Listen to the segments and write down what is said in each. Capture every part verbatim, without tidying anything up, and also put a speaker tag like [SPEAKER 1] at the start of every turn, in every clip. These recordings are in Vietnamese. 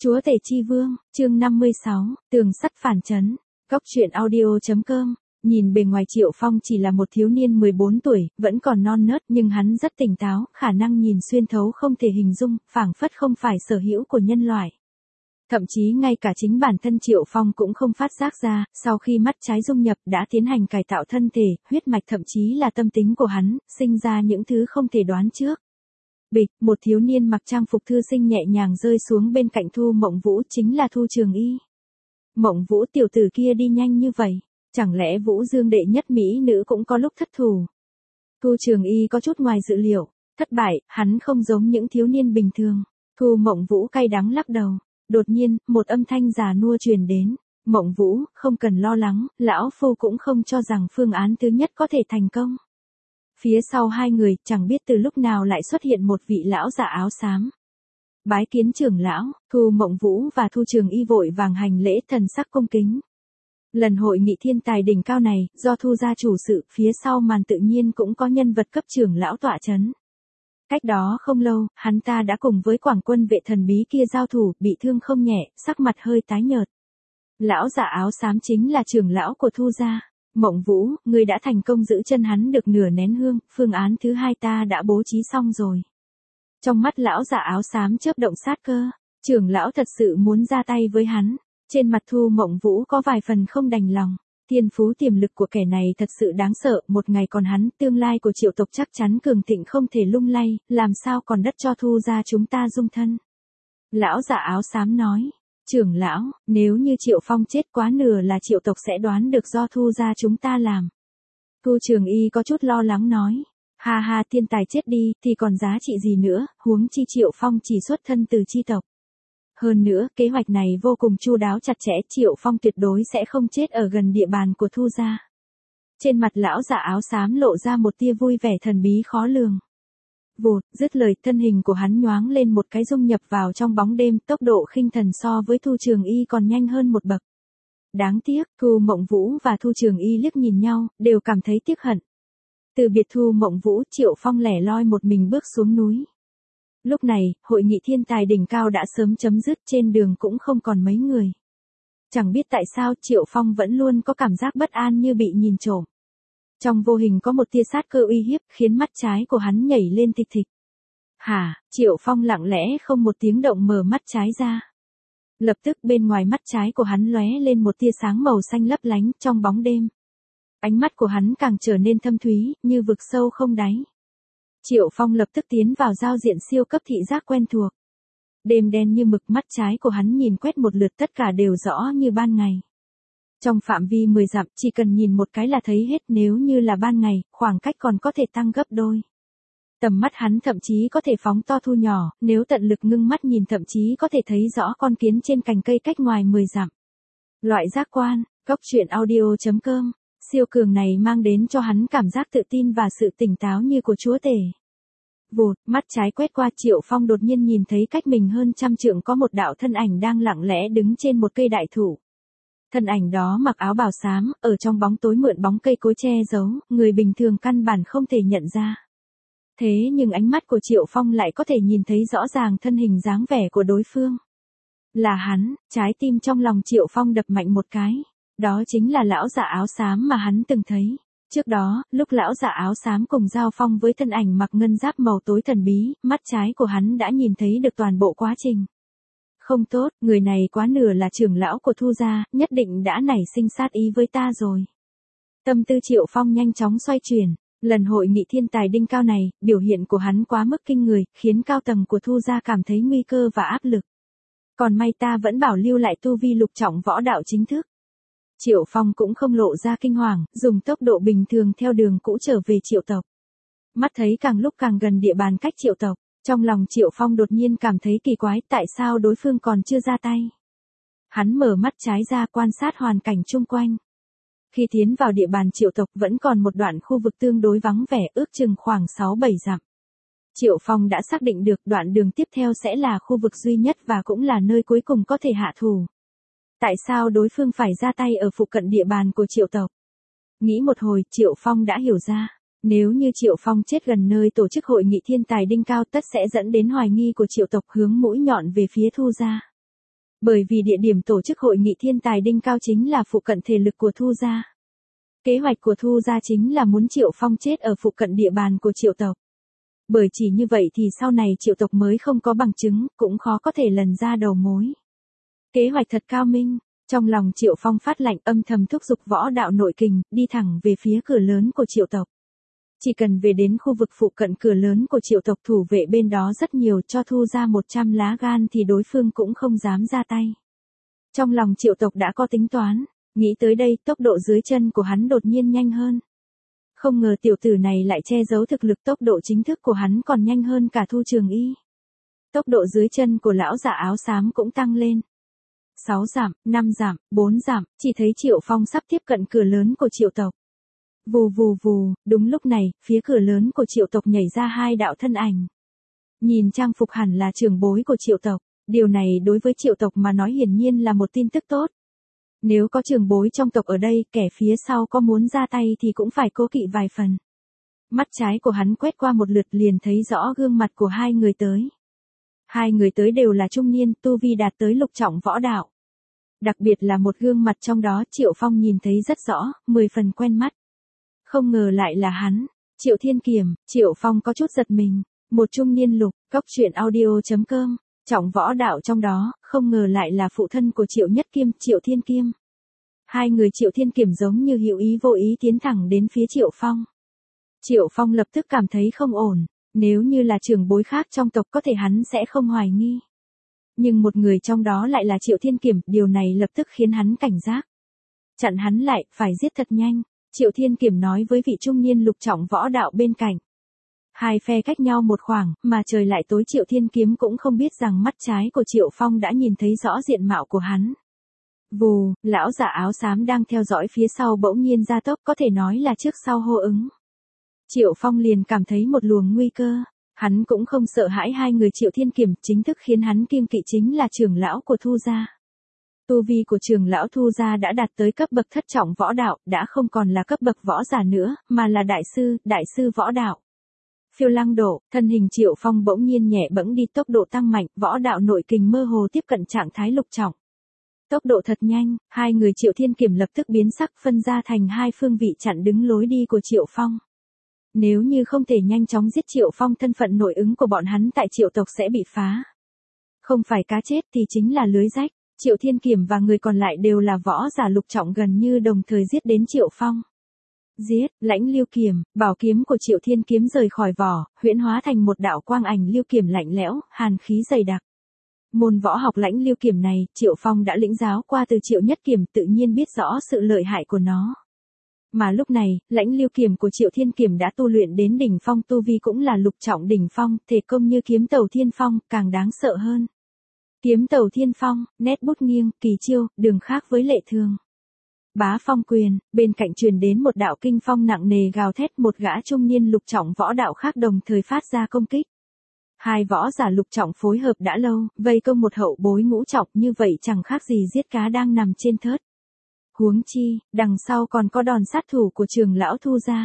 [SPEAKER 1] Chúa Tể Chi Vương, chương năm mươi sáu, tường sắt phản trấn. Góc truyện audio.com. Nhìn bề ngoài Triệu Phong chỉ là một thiếu niên mười bốn tuổi, vẫn còn non nớt nhưng hắn rất tỉnh táo, khả năng nhìn xuyên thấu không thể hình dung, phảng phất không phải sở hữu của nhân loại. Thậm chí ngay cả chính bản thân Triệu Phong cũng không phát giác ra, sau khi mắt trái dung nhập đã tiến hành cải tạo thân thể, huyết mạch thậm chí là tâm tính của hắn, sinh ra những thứ không thể đoán trước. Bịch, một thiếu niên mặc trang phục thư sinh nhẹ nhàng rơi xuống bên cạnh Thu Mộng Vũ, chính là Thu Trường Y. Mộng Vũ tiểu tử kia đi nhanh như vậy, chẳng lẽ Vũ Dương đệ nhất mỹ nữ cũng có lúc thất thủ? Thu Trường Y có chút ngoài dự liệu, thất bại, hắn không giống những thiếu niên bình thường. Thu Mộng Vũ cay đắng lắc đầu, đột nhiên, một âm thanh già nua truyền đến. Mộng Vũ, không cần lo lắng, lão phu cũng không cho rằng phương án thứ nhất có thể thành công. Phía sau hai người, chẳng biết từ lúc nào lại xuất hiện một vị lão giả áo xám. Bái kiến trưởng lão, Thu Mộng Vũ và Thu Trường Y vội vàng hành lễ, thần sắc cung kính. Lần hội nghị thiên tài đỉnh cao này, do Thu gia chủ sự, phía sau màn tự nhiên cũng có nhân vật cấp trưởng lão tọa chấn. Cách đó không lâu, hắn ta đã cùng với quảng quân vệ thần bí kia giao thủ, bị thương không nhẹ, sắc mặt hơi tái nhợt. Lão giả áo xám chính là trưởng lão của Thu gia. Mộng Vũ, ngươi đã thành công giữ chân hắn được nửa nén hương, phương án thứ hai ta đã bố trí xong rồi. Trong mắt lão giả áo xám chớp động sát cơ, trưởng lão thật sự muốn ra tay với hắn. Trên mặt Thu Mộng Vũ có vài phần không đành lòng, thiên phú tiềm lực của kẻ này thật sự đáng sợ, một ngày còn hắn, tương lai của Triệu tộc chắc chắn cường thịnh không thể lung lay, làm sao còn đất cho Thu gia chúng ta dung thân. Lão giả áo xám nói. Trưởng lão, nếu như Triệu Phong chết quá nửa là Triệu tộc sẽ đoán được do Thu gia chúng ta làm. Thu Trường Y có chút lo lắng nói. Ha ha, thiên tài chết đi, thì còn giá trị gì nữa, huống chi Triệu Phong chỉ xuất thân từ chi tộc. Hơn nữa, kế hoạch này vô cùng chu đáo chặt chẽ, Triệu Phong tuyệt đối sẽ không chết ở gần địa bàn của Thu gia. Trên mặt lão giả áo xám lộ ra một tia vui vẻ thần bí khó lường. Vụt, dứt lời, thân hình của hắn nhoáng lên một cái dung nhập vào trong bóng đêm, tốc độ khinh thần so với Thu Trường Y còn nhanh hơn một bậc. Đáng tiếc, Thu Mộng Vũ và Thu Trường Y liếc nhìn nhau, đều cảm thấy tiếc hận. Từ biệt Thu Mộng Vũ, Triệu Phong lẻ loi một mình bước xuống núi. Lúc này, hội nghị thiên tài đỉnh cao đã sớm chấm dứt, trên đường cũng không còn mấy người. Chẳng biết tại sao Triệu Phong vẫn luôn có cảm giác bất an như bị nhìn trộm. Trong vô hình có một tia sát cơ uy hiếp, khiến mắt trái của hắn nhảy lên thịch thịch. Hả, Triệu Phong lặng lẽ không một tiếng động mở mắt trái ra. Lập tức bên ngoài mắt trái của hắn lóe lên một tia sáng màu xanh lấp lánh trong bóng đêm. Ánh mắt của hắn càng trở nên thâm thúy, như vực sâu không đáy. Triệu Phong lập tức tiến vào giao diện siêu cấp thị giác quen thuộc. Đêm đen như mực, mắt trái của hắn nhìn quét một lượt tất cả đều rõ như ban ngày. Trong phạm vi mười dặm, chỉ cần nhìn một cái là thấy hết, nếu như là ban ngày, khoảng cách còn có thể tăng gấp đôi. Tầm mắt hắn thậm chí có thể phóng to thu nhỏ, nếu tận lực ngưng mắt nhìn thậm chí có thể thấy rõ con kiến trên cành cây cách ngoài mười dặm. Loại giác quan, góc truyện audio.com, siêu cường này mang đến cho hắn cảm giác tự tin và sự tỉnh táo như của chúa tể. Vụt, mắt trái quét qua, Triệu Phong đột nhiên nhìn thấy cách mình hơn trăm trượng có một đạo thân ảnh đang lặng lẽ đứng trên một cây đại thụ. Thân ảnh đó mặc áo bào xám, ở trong bóng tối mượn bóng cây cối che giấu, người bình thường căn bản không thể nhận ra. Thế nhưng ánh mắt của Triệu Phong lại có thể nhìn thấy rõ ràng thân hình dáng vẻ của đối phương. Là hắn, trái tim trong lòng Triệu Phong đập mạnh một cái. Đó chính là lão giả áo xám mà hắn từng thấy. Trước đó, lúc lão giả áo xám cùng giao phong với thân ảnh mặc ngân giáp màu tối thần bí, mắt trái của hắn đã nhìn thấy được toàn bộ quá trình. Không tốt, người này quá nửa là trưởng lão của Thu gia, nhất định đã nảy sinh sát ý với ta rồi. Tâm tư Triệu Phong nhanh chóng xoay chuyển, lần hội nghị thiên tài đỉnh cao này, biểu hiện của hắn quá mức kinh người, khiến cao tầng của Thu gia cảm thấy nguy cơ và áp lực. Còn may ta vẫn bảo lưu lại tu vi lục trọng võ đạo chính thức. Triệu Phong cũng không lộ ra kinh hoàng, dùng tốc độ bình thường theo đường cũ trở về Triệu tộc. Mắt thấy càng lúc càng gần địa bàn cách Triệu tộc. Trong lòng Triệu Phong đột nhiên cảm thấy kỳ quái, tại sao đối phương còn chưa ra tay. Hắn mở mắt trái ra quan sát hoàn cảnh chung quanh. Khi tiến vào địa bàn Triệu tộc vẫn còn một đoạn khu vực tương đối vắng vẻ, ước chừng khoảng sáu bảy dặm. Triệu Phong đã xác định được đoạn đường tiếp theo sẽ là khu vực duy nhất và cũng là nơi cuối cùng có thể hạ thủ. Tại sao đối phương phải ra tay ở phụ cận địa bàn của Triệu tộc? Nghĩ một hồi, Triệu Phong đã hiểu ra. Nếu như Triệu Phong chết gần nơi tổ chức hội nghị thiên tài đỉnh cao tất sẽ dẫn đến hoài nghi của Triệu tộc, hướng mũi nhọn về phía Thu gia. Bởi vì địa điểm tổ chức hội nghị thiên tài đỉnh cao chính là phụ cận thể lực của Thu gia. Kế hoạch của Thu gia chính là muốn Triệu Phong chết ở phụ cận địa bàn của Triệu tộc. Bởi chỉ như vậy thì sau này Triệu tộc mới không có bằng chứng, cũng khó có thể lần ra đầu mối. Kế hoạch thật cao minh, trong lòng Triệu Phong phát lạnh âm thầm thúc giục võ đạo nội kình, đi thẳng về phía cửa lớn của Triệu tộc. Chỉ cần về đến khu vực phụ cận cửa lớn của Triệu tộc, thủ vệ bên đó rất nhiều, cho Thu ra một trăm lá gan thì đối phương cũng không dám ra tay. Trong lòng Triệu tộc đã có tính toán, nghĩ tới đây tốc độ dưới chân của hắn đột nhiên nhanh hơn. Không ngờ tiểu tử này lại che giấu thực lực, tốc độ chính thức của hắn còn nhanh hơn cả Thu Trường Y. Tốc độ dưới chân của lão giả áo xám cũng tăng lên. sáu dặm, năm dặm, bốn dặm, chỉ thấy Triệu Phong sắp tiếp cận cửa lớn của Triệu tộc. Vù vù vù, đúng lúc này, phía cửa lớn của Triệu tộc nhảy ra hai đạo thân ảnh. Nhìn trang phục hẳn là trưởng bối của Triệu tộc, điều này đối với Triệu tộc mà nói hiển nhiên là một tin tức tốt. Nếu có trưởng bối trong tộc ở đây, kẻ phía sau có muốn ra tay thì cũng phải cố kỵ vài phần. Mắt trái của hắn quét qua một lượt liền thấy rõ gương mặt của hai người tới. Hai người tới đều là trung niên, tu vi đạt tới lục trọng võ đạo. Đặc biệt là một gương mặt trong đó Triệu Phong nhìn thấy rất rõ, mười phần quen mắt. Không ngờ lại là hắn, Triệu Thiên Kiềm. Triệu Phong có chút giật mình, một trung niên lục, cốc truyện audio chấm com, trọng võ đạo trong đó, không ngờ lại là phụ thân của Triệu Nhất Kiêm, Triệu Thiên Kiêm. Hai người Triệu Thiên Kiềm giống như hữu ý vô ý tiến thẳng đến phía Triệu Phong. Triệu Phong lập tức cảm thấy không ổn, nếu như là trưởng bối khác trong tộc có thể hắn sẽ không hoài nghi. Nhưng một người trong đó lại là Triệu Thiên Kiềm, điều này lập tức khiến hắn cảnh giác. Chặn hắn lại, phải giết thật nhanh, Triệu Thiên Kiềm nói với vị trung niên lục trọng võ đạo bên cạnh. Hai phe cách nhau một khoảng, mà trời lại tối, Triệu Thiên Kiếm cũng không biết rằng mắt trái của Triệu Phong đã nhìn thấy rõ diện mạo của hắn. Vù, lão giả áo xám đang theo dõi phía sau bỗng nhiên gia tốc, có thể nói là trước sau hô ứng. Triệu Phong liền cảm thấy một luồng nguy cơ, hắn cũng không sợ hãi hai người Triệu Thiên Kiềm, chính thức khiến hắn kiêng kỵ chính là trưởng lão của Thu gia. Tu vi của trưởng lão Thu gia đã đạt tới cấp bậc thất trọng võ đạo, đã không còn là cấp bậc võ giả nữa, mà là đại sư, đại sư võ đạo. Phiêu lăng độ, thân hình Triệu Phong bỗng nhiên nhẹ bẫng đi, tốc độ tăng mạnh, võ đạo nội kình mơ hồ tiếp cận trạng thái lục trọng. Tốc độ thật nhanh, hai người Triệu Thiên Kiềm lập tức biến sắc, phân ra thành hai phương vị chặn đứng lối đi của Triệu Phong. Nếu như không thể nhanh chóng giết Triệu Phong, thân phận nội ứng của bọn hắn tại Triệu tộc sẽ bị phá. Không phải cá chết thì chính là lưới rách. Triệu Thiên Kiềm và người còn lại đều là võ giả lục trọng, gần như đồng thời giết đến Triệu Phong. Giết, lãnh lưu kiềm, bảo kiếm của Triệu Thiên Kiếm rời khỏi vỏ, huyễn hóa thành một đạo quang ảnh lưu kiềm lạnh lẽo, hàn khí dày đặc. Môn võ học lãnh lưu kiềm này, Triệu Phong đã lĩnh giáo qua từ Triệu Nhất Kiềm, tự nhiên biết rõ sự lợi hại của nó. Mà lúc này, lãnh lưu kiềm của Triệu Thiên Kiềm đã tu luyện đến đỉnh phong, tu vi cũng là lục trọng đỉnh phong, thể công như kiếm tàu thiên phong, càng đáng sợ hơn. Kiếm tàu thiên phong, nét bút nghiêng, kỳ chiêu, đường khác với lệ thường. Bá phong quyền, bên cạnh truyền đến một đạo kinh phong nặng nề gào thét, một gã trung niên lục trọng võ đạo khác đồng thời phát ra công kích. Hai võ giả lục trọng phối hợp đã lâu, vây công một hậu bối ngũ trọng, như vậy chẳng khác gì giết cá đang nằm trên thớt. Huống chi, đằng sau còn có đòn sát thủ của trưởng lão Thu gia.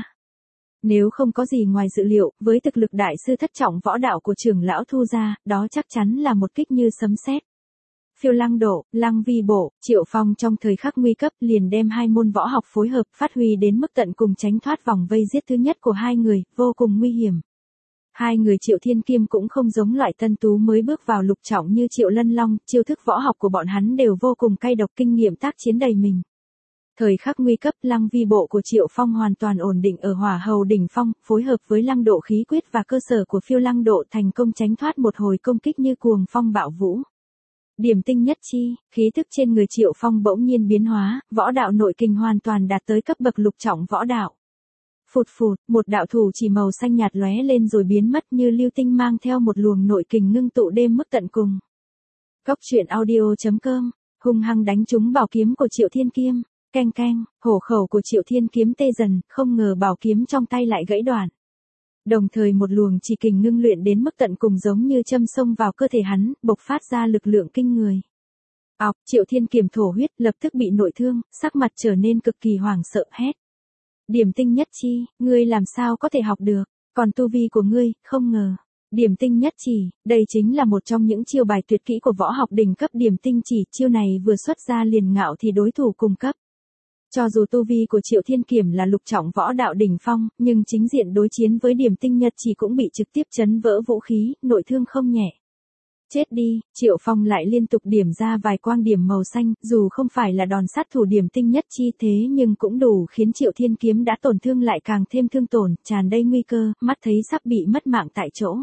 [SPEAKER 1] Nếu không có gì ngoài dự liệu, với thực lực đại sư thất trọng võ đạo của trưởng lão Thu gia, đó chắc chắn là một kích như sấm sét. Phiêu lăng độ, lăng vi bộ, Triệu Phong trong thời khắc nguy cấp liền đem hai môn võ học phối hợp phát huy đến mức tận cùng, tránh thoát vòng vây giết thứ nhất của hai người, vô cùng nguy hiểm. Hai người Triệu Thiên Kiêm cũng không giống loại tân tú mới bước vào lục trọng như Triệu Lân Long, chiêu thức võ học của bọn hắn đều vô cùng cay độc, kinh nghiệm tác chiến đầy mình. Thời khắc nguy cấp, lăng vi bộ của Triệu Phong hoàn toàn ổn định ở hỏa hầu đỉnh phong, phối hợp với lăng độ khí quyết và cơ sở của phiêu lăng độ, thành công tránh thoát một hồi công kích như cuồng phong bạo vũ. Điểm tinh nhất chi, khí tức trên người Triệu Phong bỗng nhiên biến hóa, võ đạo nội kình hoàn toàn đạt tới cấp bậc lục trọng võ đạo. Phụt phụt, một đạo thủ chỉ màu xanh nhạt lóe lên rồi biến mất như lưu tinh, mang theo một luồng nội kình ngưng tụ đêm mức tận cùng. Cốc truyện audio chấm com, hung hăng đánh trúng bảo kiếm của Triệu Thiên Kiêm, keng keng, hổ khẩu của Triệu Thiên Kiếm tê dần, không ngờ bảo kiếm trong tay lại gãy đoạn. Đồng thời một luồng chỉ kình ngưng luyện đến mức tận cùng giống như châm xông vào cơ thể hắn, bộc phát ra lực lượng kinh người. Ọc, Triệu Thiên Kiềm thổ huyết, lập tức bị nội thương, sắc mặt trở nên cực kỳ hoảng sợ, hét. Điểm tinh nhất chi, ngươi làm sao có thể học được, còn tu vi của ngươi, không ngờ. Điểm tinh nhất chỉ, đây chính là một trong những chiêu bài tuyệt kỹ của võ học đỉnh cấp điểm tinh chỉ, chiêu này vừa xuất ra liền ngạo thì đối thủ cùng cấp. Cho dù tu vi của Triệu Thiên Kiểm là lục trọng võ đạo đỉnh phong, nhưng chính diện đối chiến với điểm tinh nhất chỉ cũng bị trực tiếp chấn vỡ vũ khí, nội thương không nhẹ. Chết đi, Triệu Phong lại liên tục điểm ra vài quang điểm màu xanh, dù không phải là đòn sát thủ điểm tinh nhất chi thế nhưng cũng đủ khiến Triệu Thiên Kiếm đã tổn thương lại càng thêm thương tổn, tràn đầy nguy cơ, mắt thấy sắp bị mất mạng tại chỗ.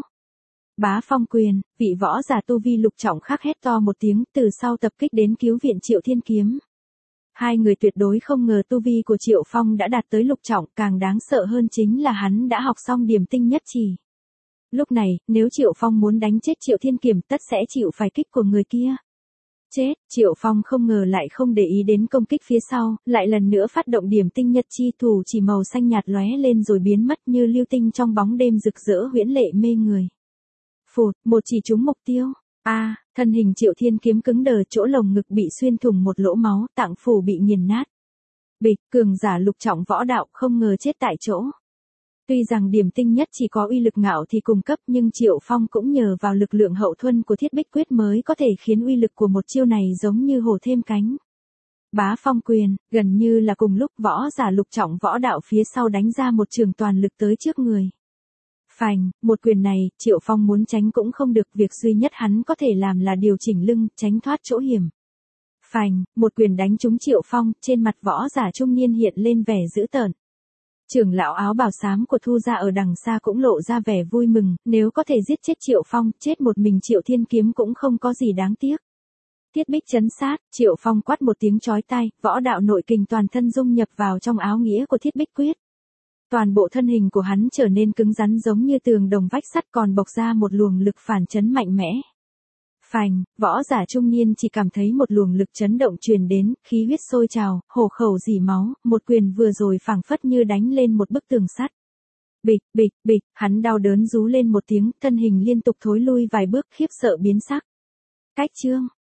[SPEAKER 1] Bá Phong quyền, vị võ giả tu vi lục trọng khác hét to một tiếng, từ sau tập kích đến cứu viện Triệu Thiên Kiếm. Hai người tuyệt đối không ngờ tu vi của Triệu Phong đã đạt tới lục trọng, càng đáng sợ hơn chính là hắn đã học xong điểm tinh nhất chỉ. Lúc này, nếu Triệu Phong muốn đánh chết Triệu Thiên Kiểm tất sẽ chịu phải kích của người kia. Chết, Triệu Phong không ngờ lại không để ý đến công kích phía sau, lại lần nữa phát động điểm tinh nhất chi, thủ chỉ màu xanh nhạt lóe lên rồi biến mất như lưu tinh trong bóng đêm rực rỡ huyễn lệ mê người. Phụt, một chỉ trúng mục tiêu. A, à, thân hình Triệu Thiên Kiếm cứng đờ, chỗ lồng ngực bị xuyên thủng một lỗ máu, tạng phủ bị nghiền nát. Bịch, cường giả lục trọng võ đạo không ngờ chết tại chỗ. Tuy rằng điểm tinh nhất chỉ có uy lực ngạo thì cùng cấp, nhưng Triệu Phong cũng nhờ vào lực lượng hậu thuẫn của Thiết Bích Quyết mới có thể khiến uy lực của một chiêu này giống như hổ thêm cánh. Bá Phong quyền, gần như là cùng lúc võ giả lục trọng võ đạo phía sau đánh ra một trường toàn lực tới trước người. Phành, một quyền này, Triệu Phong muốn tránh cũng không được, việc duy nhất hắn có thể làm là điều chỉnh lưng, tránh thoát chỗ hiểm. Phành, một quyền đánh trúng Triệu Phong, trên mặt võ giả trung niên hiện lên vẻ dữ tợn. Trưởng lão áo bào xám của Thu gia ở đằng xa cũng lộ ra vẻ vui mừng, nếu có thể giết chết Triệu Phong, chết một mình Triệu Thiên Kiếm cũng không có gì đáng tiếc. Thiết Bích chấn sát, Triệu Phong quát một tiếng chói tai, võ đạo nội kình toàn thân dung nhập vào trong áo nghĩa của Thiết Bích Quyết. Toàn bộ thân hình của hắn trở nên cứng rắn giống như tường đồng vách sắt, còn bộc ra một luồng lực phản chấn mạnh mẽ. Phành, võ giả trung niên chỉ cảm thấy một luồng lực chấn động truyền đến, khí huyết sôi trào, hổ khẩu rỉ máu, một quyền vừa rồi phảng phất như đánh lên một bức tường sắt. Bịch, bịch, bịch, hắn đau đớn rú lên một tiếng, thân hình liên tục thối lui vài bước, khiếp sợ biến sắc. Cách chương,